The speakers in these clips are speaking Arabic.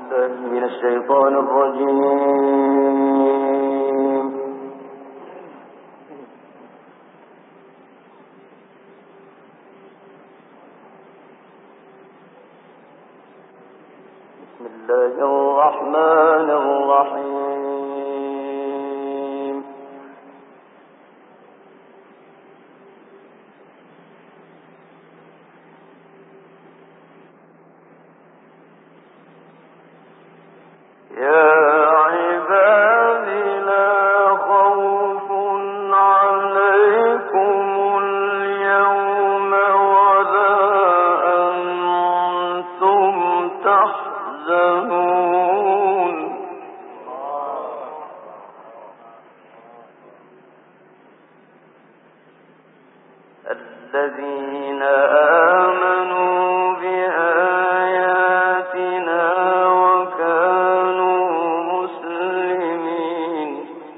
من الشيطان الرجيم. بسم الله الرحمن الرحيم. يا عباد لا خوف عليكم اليوم ولا أنتم تحزنون الذين آمنوا بآياتنا وكانوا مسلمين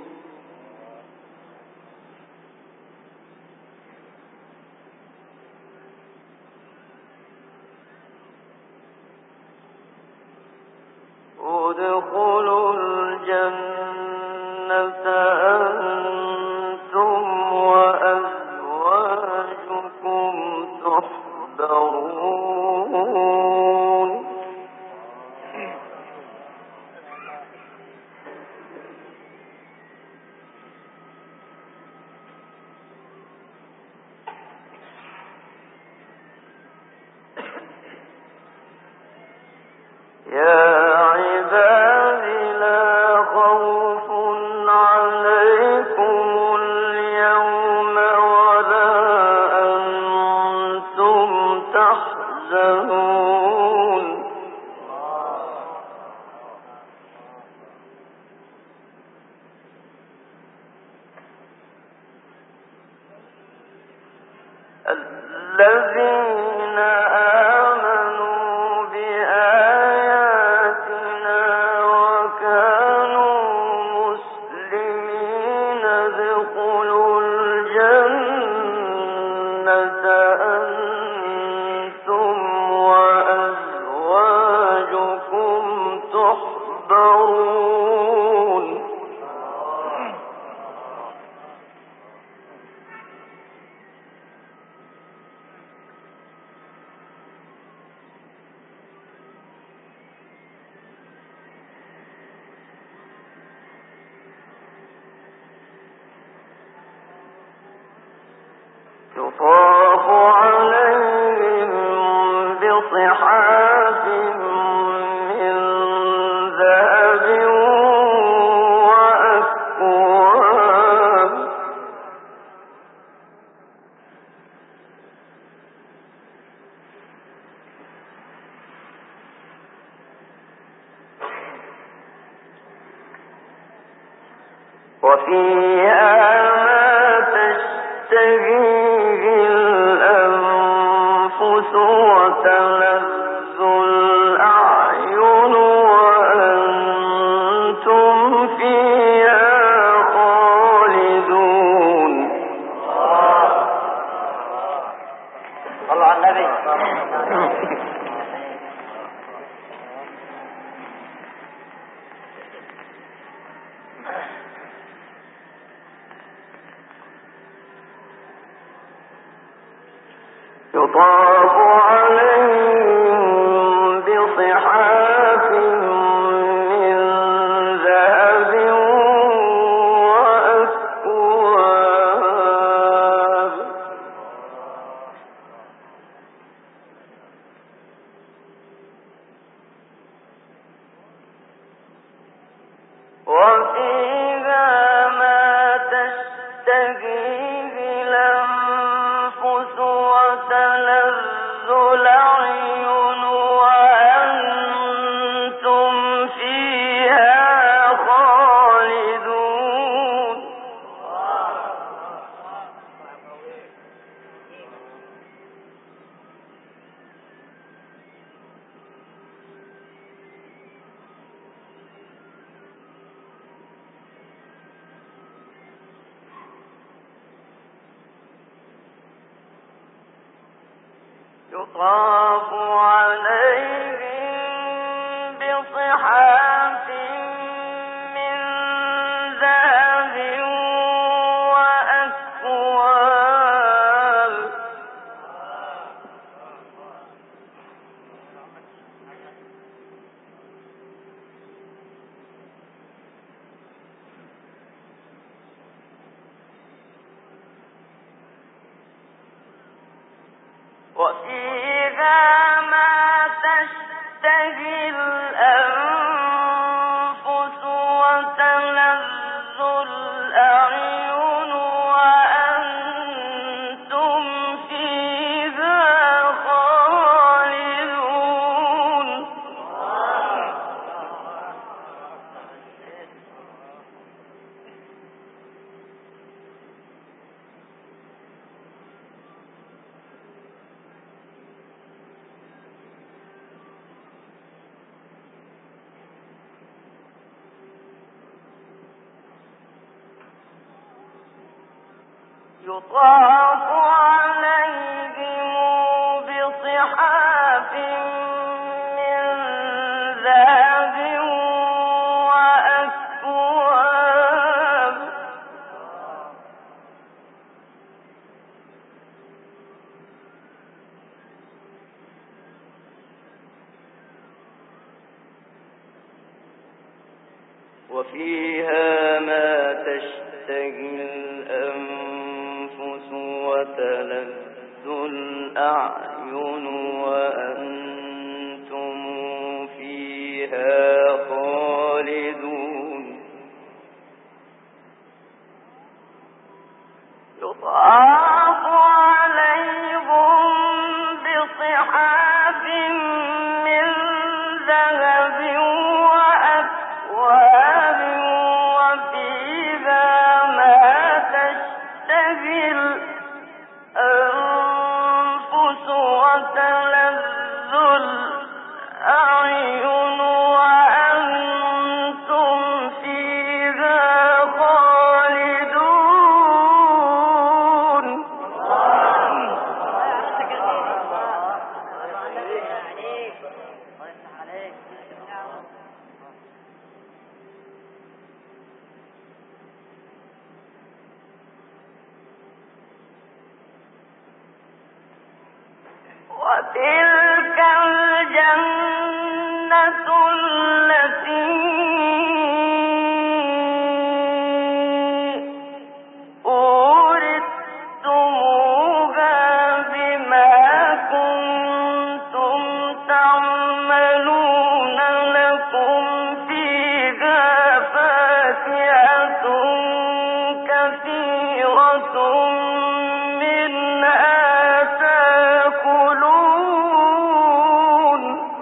ادخلوا الجنة أنتم وأزواجكم تحبرون يا عباد لا خوف عليكم اليوم ولا أنتم تحزنون الذين آمنوا بآياتنا وكانوا مسلمين ادخلوا الجنة أنتم وأزواجكم تحبرون يطاف عليهم بصحاف من ذهب وأكواب وفيها ما تشتهيه الأنفس وتلذ الأعين وأنتم فيها خالدون. صلوا على النبي. يطاف عليهم بصحاف من ذهب وأكواب وفيها ما تشتهيه الأنفس وتلذ الأعين وأنتم فيها خالدون. يطاف عليهم بصحاف بصحاف من ذهب وأكواب وفيها ما تشتهي الأنفس وتلذ الأعين وأنتم فيها خالدون يطاف عليهم بصحاف من ذهب وأكواب وفيها ما تشتهي الأنفس وتلذ الأعين وأنتم فيها خالدون يطاف عليهم بصحاف من ذهب وأكواب وفيها ما تشتهي الأنفس وتلذ الأعين وأنتم فيها خالدون وتلك الجنة التي أورثتموها بما كنتم تعملون لكم فيها فاكهة كثيرة منها تأكلون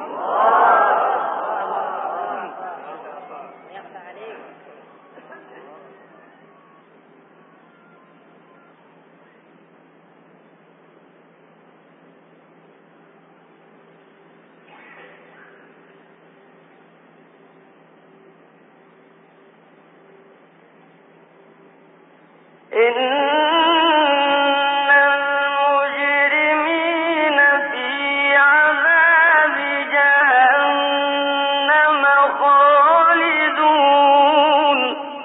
إن المجرمين في عذاب جهنم خالدون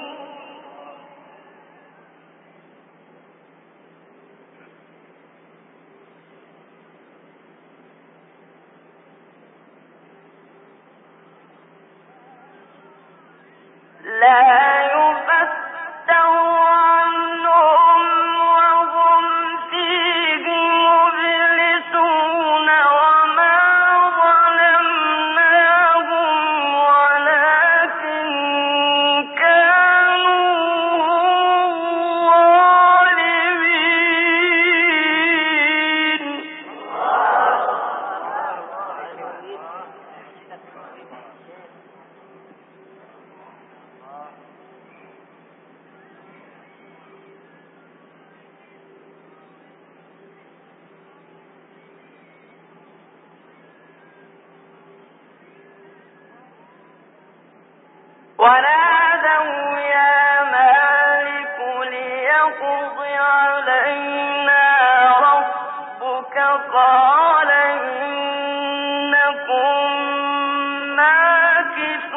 لا يفتر عنهم وهم فيه مبلسون وما ظلمناهم ولكن كانوا ظالمين ونادوا يا مالك ليقض علينا ربك قال إنكم ماكثون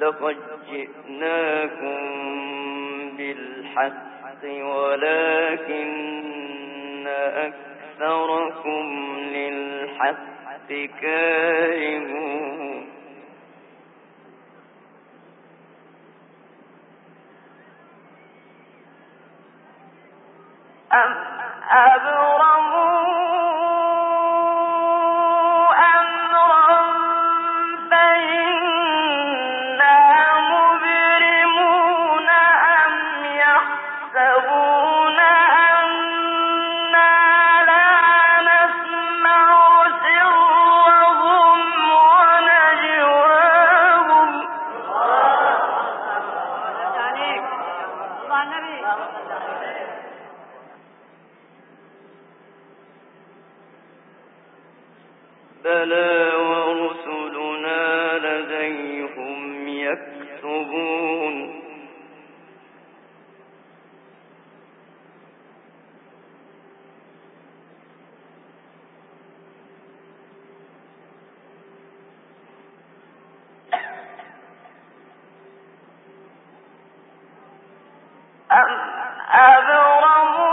لقد جئناكم بالحق ولكن أكثركم للحق كارهون أم أبرموا أمرا فإنا مبرمون أم يحسبون أنا لا نسمع سرهم ونجواهم بلى ورسلنا لديهم يكتبون أم أبرموا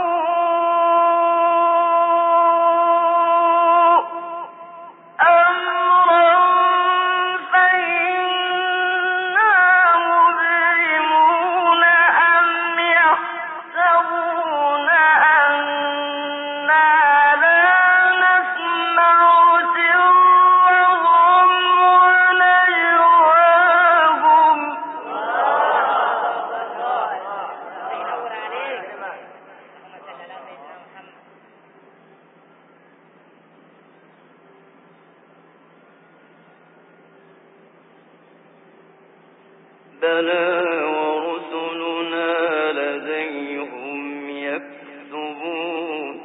بلى ورسلنا لديهم يكتبون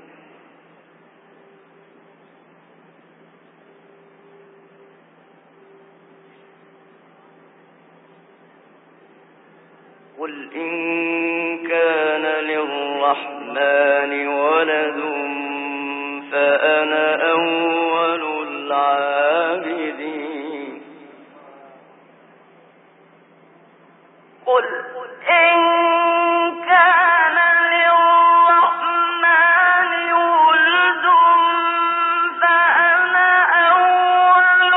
قل إن كان للرحمن ولد فأنا أول العابدين قل إن كان للرحمن ولد فأنا أول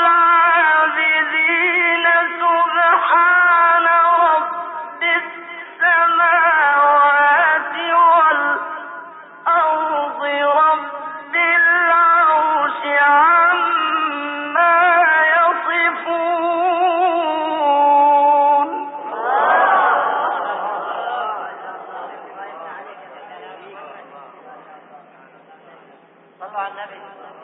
العابدين سبحان رب السماوات والأرض رب العرش عما يصفون صلوا على النبي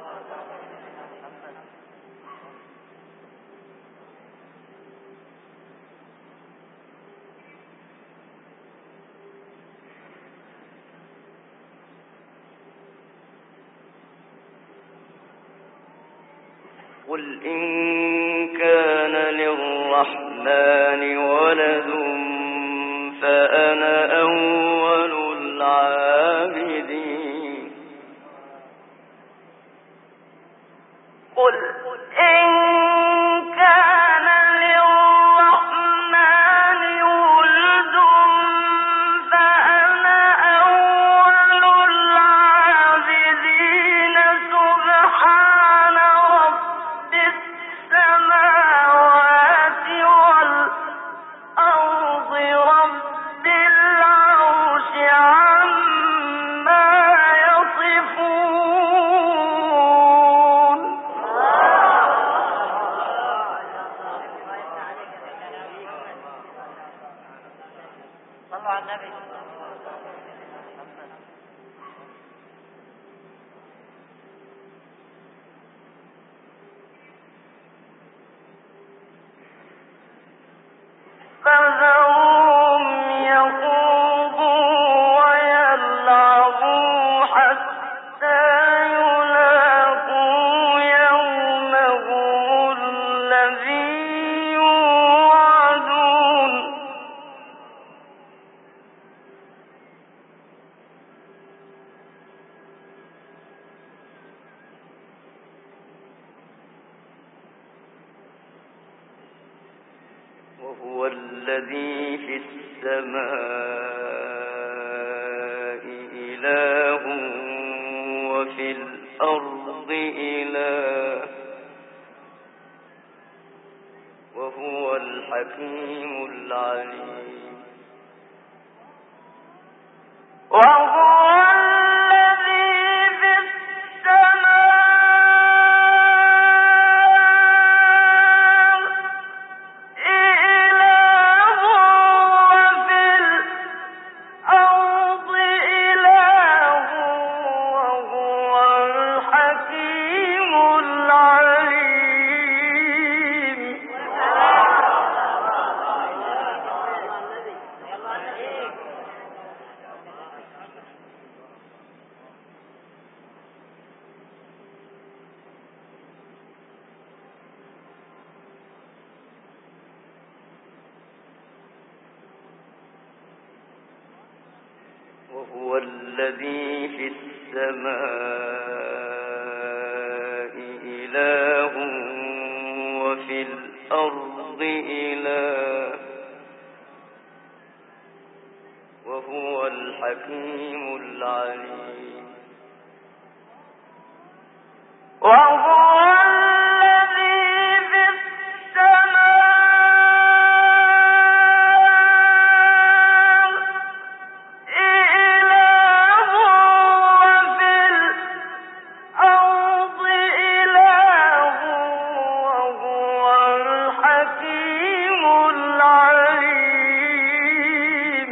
قل إن كان للرحمن ولد فأنا أول العابدين قل إن كان للرحمن ولد فأنا أول العابدين سبحان رب السماوات والأرض رب العرش عما يصفون صلوا على النبي فذرهم يخوضوا ويلعبوا حتى يلاقوا يومهم الذي يوعدون وهو الذي في السماء إله وفي الأرض إله وهو الحكيم العليم وهو الذي في السماء إله وفي الأرض إله وهو الحكيم العليم وهو الذي في السماء إله وفي الأرض إله وهو الحكيم العليم وهو الذي في السماء إله وفي الأرض إله وهو الحكيم العليم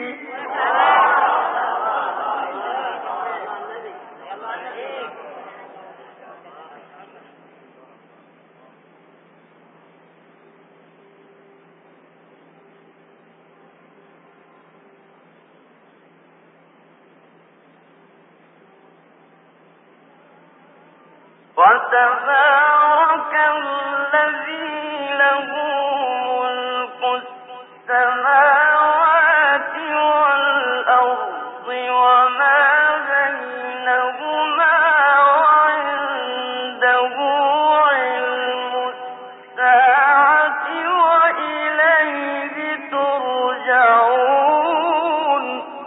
وتبارك الذي له ملك السماوات والأرض وما بينهما وعنده علم الساعة وإليه ترجعون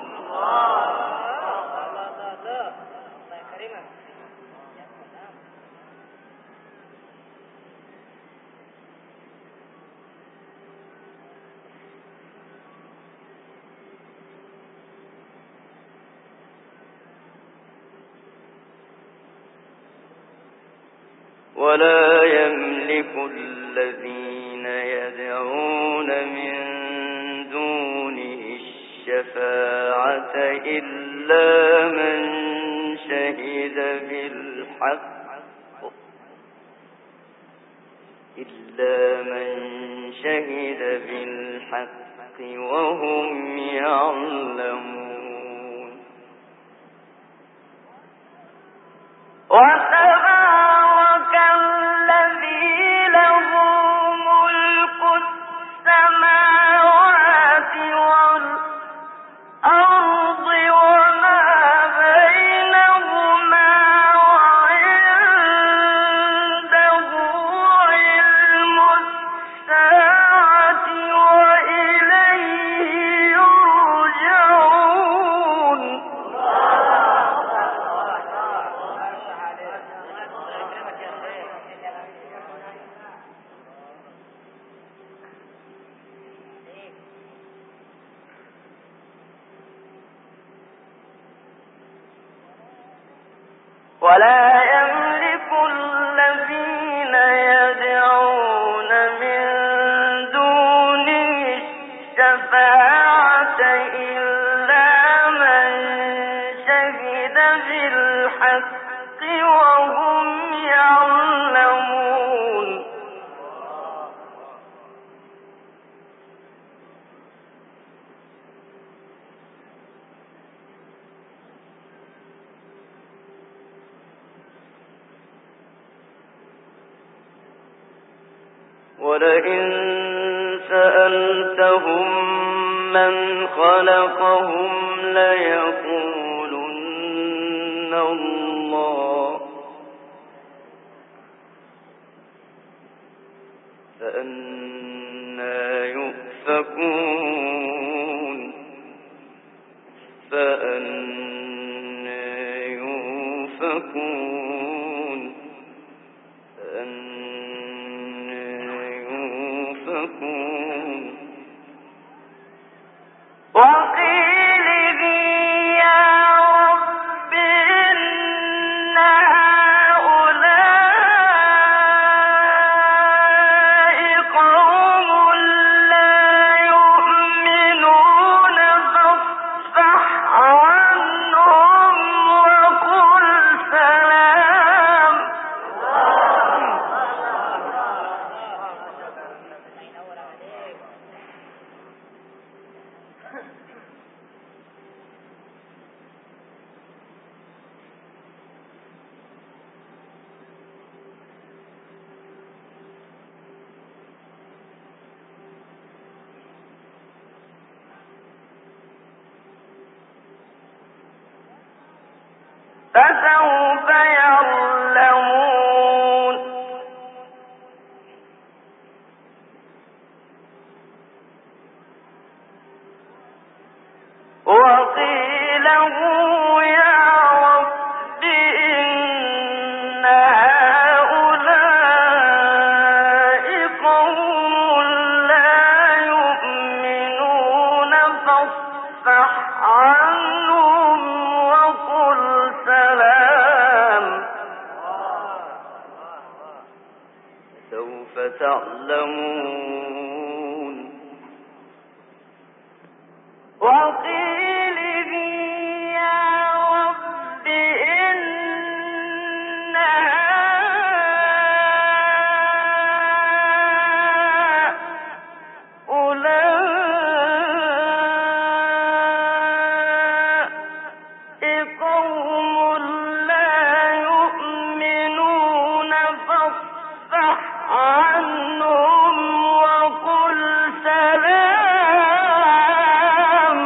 ولا يملك الذين يدعون من دونه الشفاعة إلا من شهد بالحق وهم يعلمون وتبارك الذي له ملك السماوات والأرض وما بينهما وعنده علم الساعة وإليه يرجعون ولا يملك الذين يدعون من دونه الشفاعة إلا من شهد بالحق وهم يعلمون ولئن سألتهم من خلقهم ليقولن الله فأنى يؤفكون فسوف يعلمون وقيله يا رب إن هؤلاء قوم لا يؤمنون فاصفح عنهم وقل سلام سوف تعلمون وقيله يا رب إن هؤلاء قوم لا يؤمنون فاصفح عنهم وقل سلام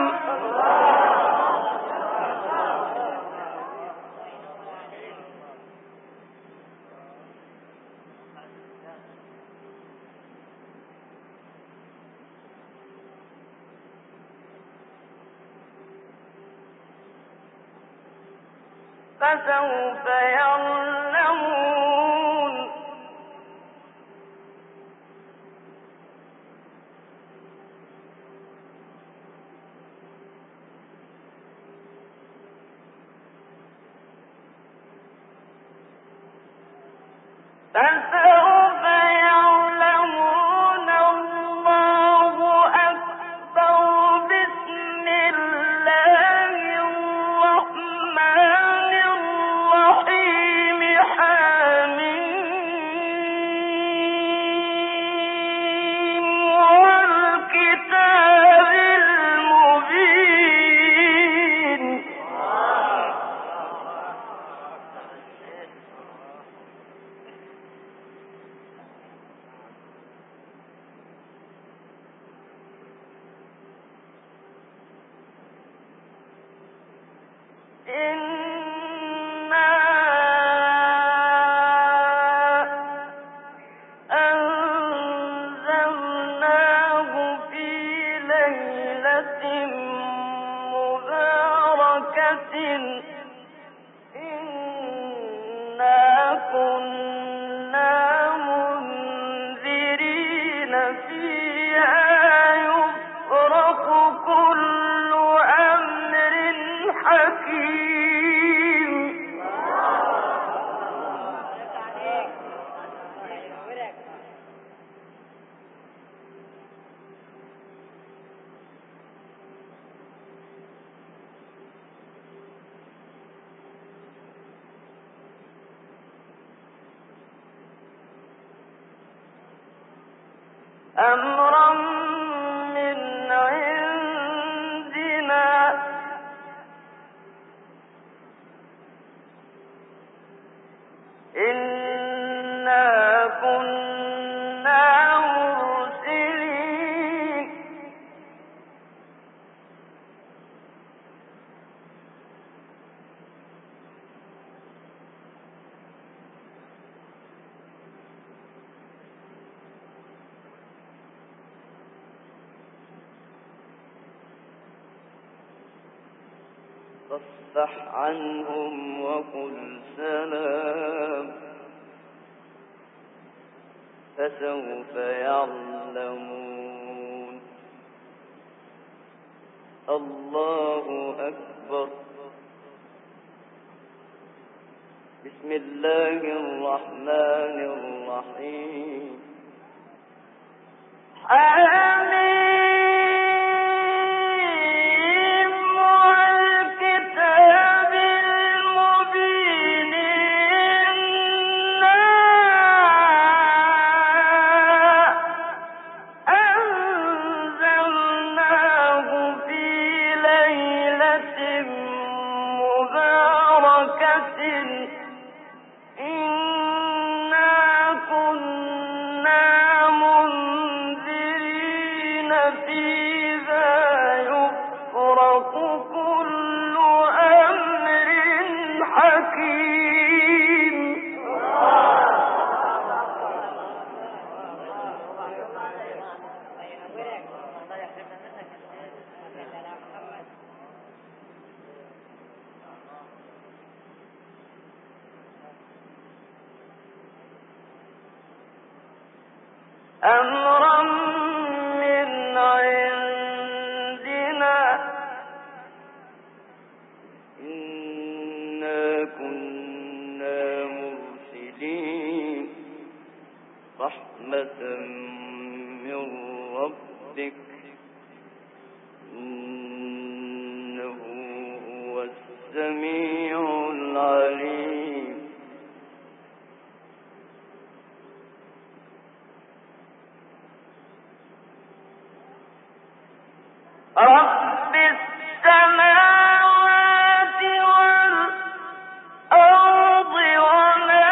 فسوف يعلمون فسوف يعلمون الله أكبر بسم الله الرحمن الرحيم حميم والكتاب المبين إنا أنزلناه في ليلة مباركة إنا كنا منذرين فيها يفرق كل أمر حكيم أمرا من عندنا إنا كنا مرسلين فاصفح عنهم وقل سلام فسوف يعلمون الله أكبر بسم الله الرحمن الرحيم حميم والكتاب المبين إنا أنزلناه في فيها يفرق كل أمر حكيم. أمرا من عندنا إنا كنا مرسلين رحمة من ربك إنه هو السميع العليم. رب السماوات والأرض وما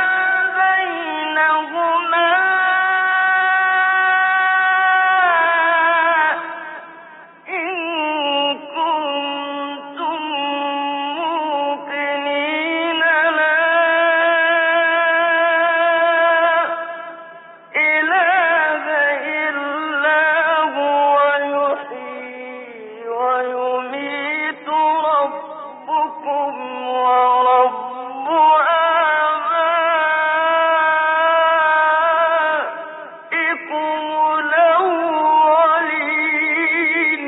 بينهما إن كنتم موقنين لا إله إلا هو يحيي ويميت ربكم ورب آبائكم الأولين.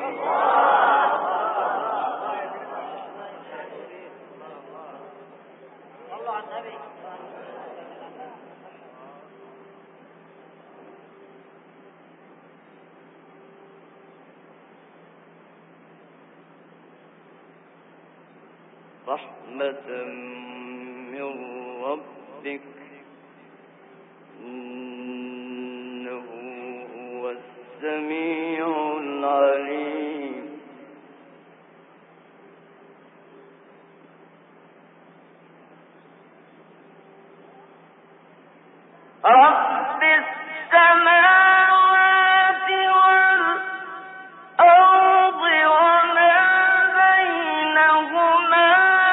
رحمة من ربك إنه هو السميع العليم. رب السماوات والأرض وما بينهما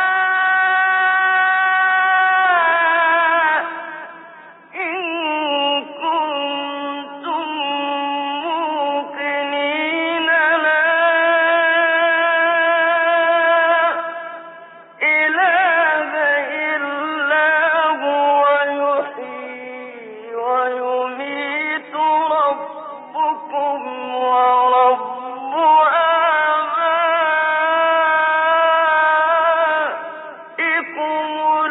إن كنتم موقنين لا إله إلا هو يحيي ويميت ربكم ورب آبائكم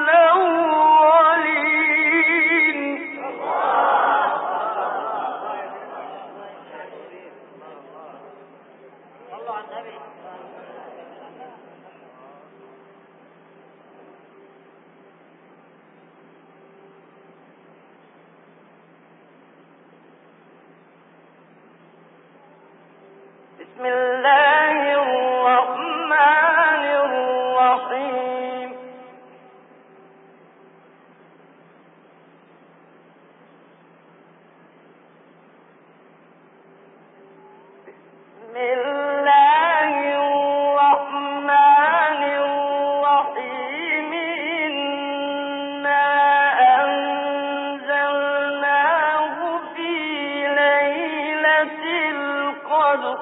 الأولين. بسم الله الرحمن الرحيم. بسم الله الرحمن الرحيم. إنا أنزلناه في ليلة القدر.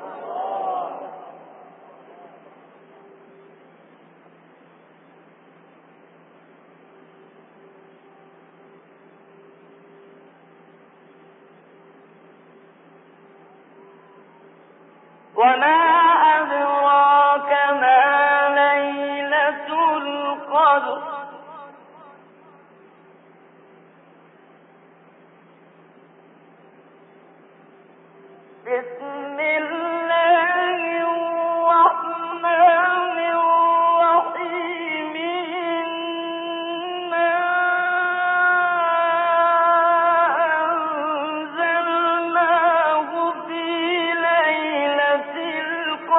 وما أدراك ما ليلة القدر. بسم الله الرحمن الرحيم. إنا أنزلناه في ليلة القدر.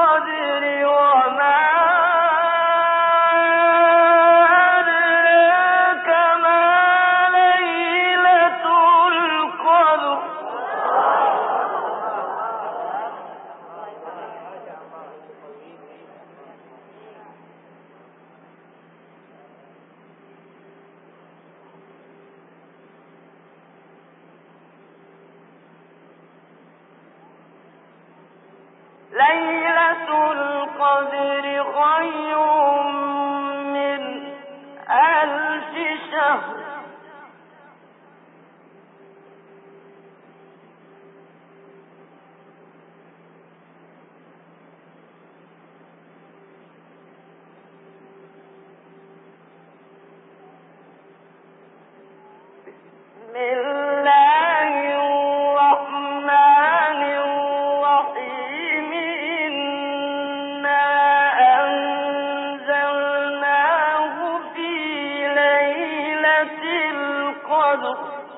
ليلة القدر خير من 1000 شهر بسم الله الرحمن الرحيم إنا أنزلناه في ليلة القدر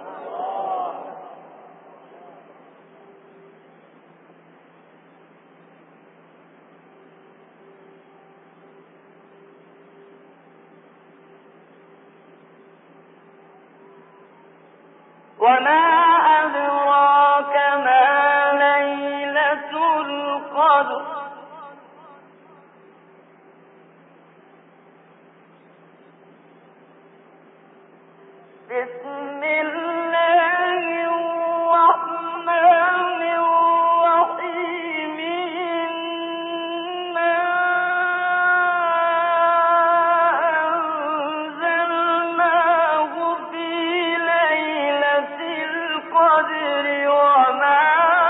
وما أدراك ما ليلة القدر بسم الله الرحمن الرحيم إنا أنزلناه في ليلة القدر وما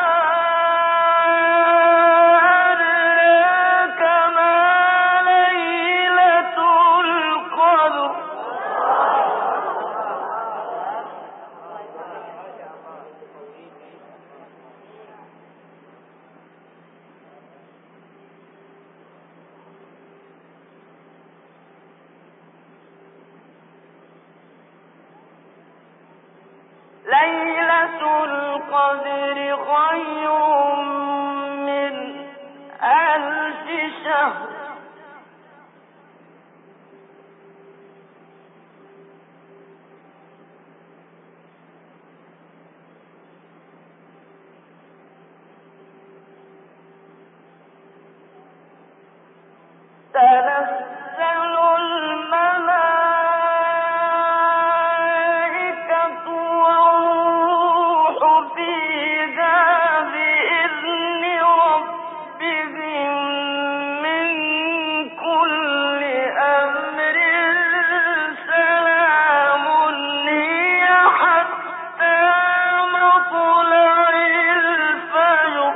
أدراك ما ليلة القدر ليلة القدر خير من 1000 شهر تنزل الملائكة والروح فيها بإذن ربهم من كل أمر سلام هي حتى مطلع الفجر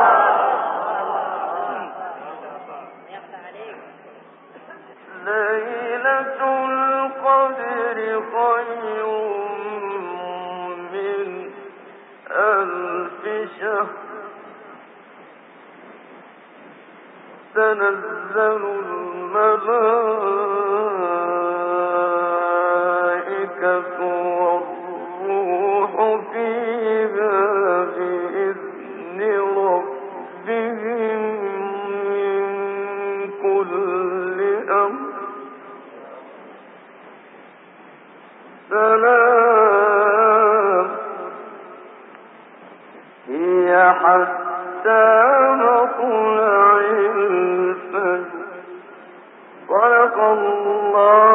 ليلة القدر خير من 1000 شهر تنزل الملائكة والروح فيها بإذن ربهم من كل أمر سلام هي حتى مطلع الفجر صدق الله